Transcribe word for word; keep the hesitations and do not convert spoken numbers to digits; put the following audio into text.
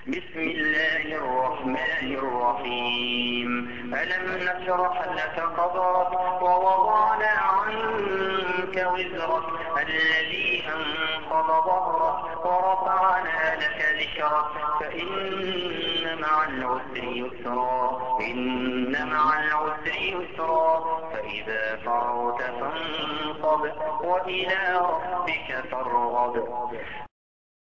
بسم الله الرحمن الرحيم. ألم نشرح لك صدرك ووضعنا عنك وزرك الذي أنقض ظهرك ورفعنا لك ذكرك فإن مع العسر يسرا إن مع العسر يسرا فإذا فرغت فانصب وإلى ربك فارغب